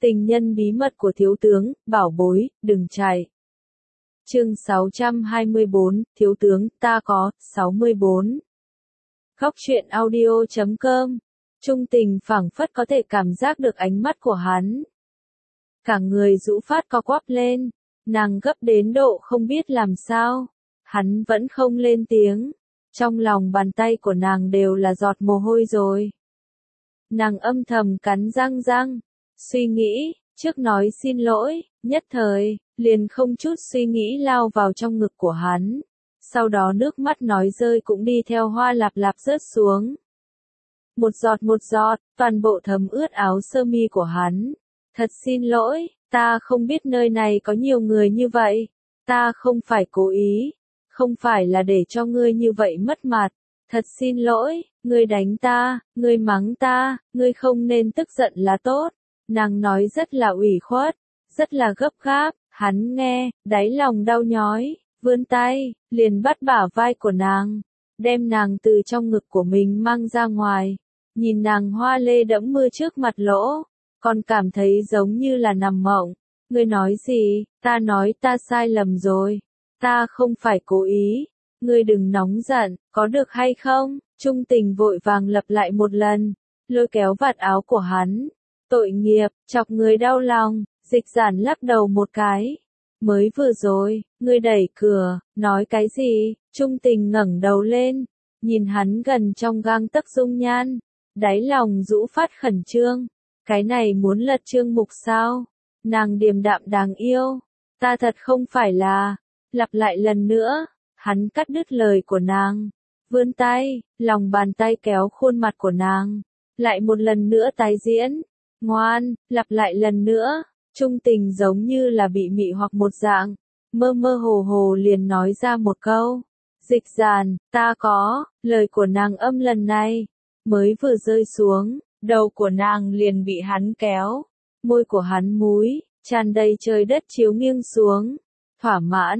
Tình nhân bí mật của thiếu tướng, bảo bối, đừng chạy. Chương 624, thiếu tướng, ta có, 64. Góc truyện audio.com. Trung Tình phảng phất có thể cảm giác được ánh mắt của hắn. Cả người rũ phát co quắp lên, nàng gấp đến độ không biết làm sao. Hắn vẫn không lên tiếng. Trong lòng bàn tay của nàng đều là giọt mồ hôi rồi. Nàng âm thầm cắn răng, suy nghĩ, trước nói xin lỗi, nhất thời, liền không chút suy nghĩ lao vào trong ngực của hắn. Sau đó nước mắt nói rơi cũng đi theo hoa lạp lạp rớt xuống. Một giọt, toàn bộ thấm ướt áo sơ mi của hắn. Thật xin lỗi, ta không biết nơi này có nhiều người như vậy. Ta không phải cố ý, không phải là để cho ngươi như vậy mất mặt. Thật xin lỗi, ngươi đánh ta, ngươi mắng ta, ngươi không nên tức giận là tốt. Nàng nói rất là ủy khuất, rất là gấp gáp, hắn nghe, đáy lòng đau nhói, vươn tay, liền bắt bả vai của nàng, đem nàng từ trong ngực của mình mang ra ngoài. Nhìn nàng hoa lê đẫm mưa trước mặt lỗ, còn cảm thấy giống như là nằm mộng. Ngươi nói gì? Ta nói ta sai lầm rồi. Ta không phải cố ý. Ngươi đừng nóng giận, có được hay không? Trung Tình vội vàng lặp lại một lần, lôi kéo vạt áo của hắn. Tội nghiệp, chọc người đau lòng. Dịch Giản lắc đầu một cái. Mới vừa rồi, ngươi đẩy cửa, nói cái gì? Trung Tình ngẩng đầu lên, nhìn hắn gần trong gang tấc dung nhan, đáy lòng rũ phát khẩn trương. Cái này muốn lật chương mục sao? Nàng điềm đạm đáng yêu. Ta thật không phải là. Lặp lại lần nữa, hắn cắt đứt lời của nàng. Vươn tay, lòng bàn tay kéo khuôn mặt của nàng. Lại một lần nữa tái diễn. Ngoan, lặp lại lần nữa. Trung Tình giống như là bị mị hoặc một dạng. Mơ mơ hồ hồ liền nói ra một câu. Dịch Giản, ta có. Lời của nàng âm lần này mới vừa rơi xuống, đầu của nàng liền bị hắn kéo. Môi của hắn múi, tràn đầy trời đất chiếu nghiêng xuống. Thỏa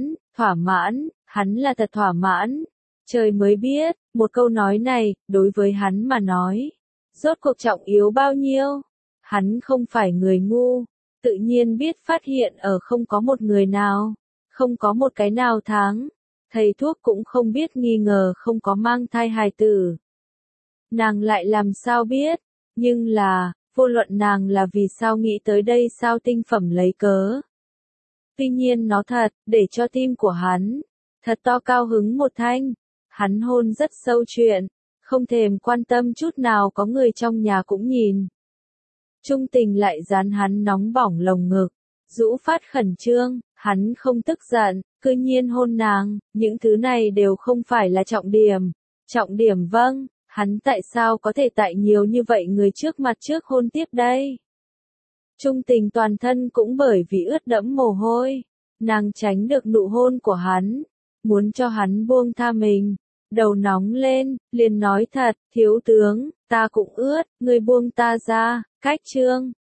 mãn, hắn là thật thỏa mãn. Trời mới biết, một câu nói này, đối với hắn mà nói, rốt cuộc trọng yếu bao nhiêu. Hắn không phải người ngu, tự nhiên biết phát hiện ở không có một người nào, không có một cái nào thắng. Thầy thuốc cũng không biết nghi ngờ không có mang thai hài tử. Nàng lại làm sao biết, nhưng là, vô luận nàng là vì sao nghĩ tới đây sao tinh phẩm lấy cớ. Tuy nhiên nó thật, để cho tim của hắn, thật to cao hứng một thanh. Hắn hôn rất sâu chuyện, không thèm quan tâm chút nào có người trong nhà cũng nhìn. Trung Tình lại dán hắn nóng bỏng lồng ngực, rũ phát khẩn trương, hắn không tức giận, cư nhiên hôn nàng, những thứ này đều không phải là trọng điểm. Trọng điểm vâng, hắn tại sao có thể tại nhiều như vậy người trước mặt trước hôn tiếp đây? Trung Tình toàn thân cũng bởi vì ướt đẫm mồ hôi, nàng tránh được nụ hôn của hắn, muốn cho hắn buông tha mình, đầu nóng lên, liền nói thật, thiếu tướng, ta cũng ướt, ngươi buông ta ra, cách chương.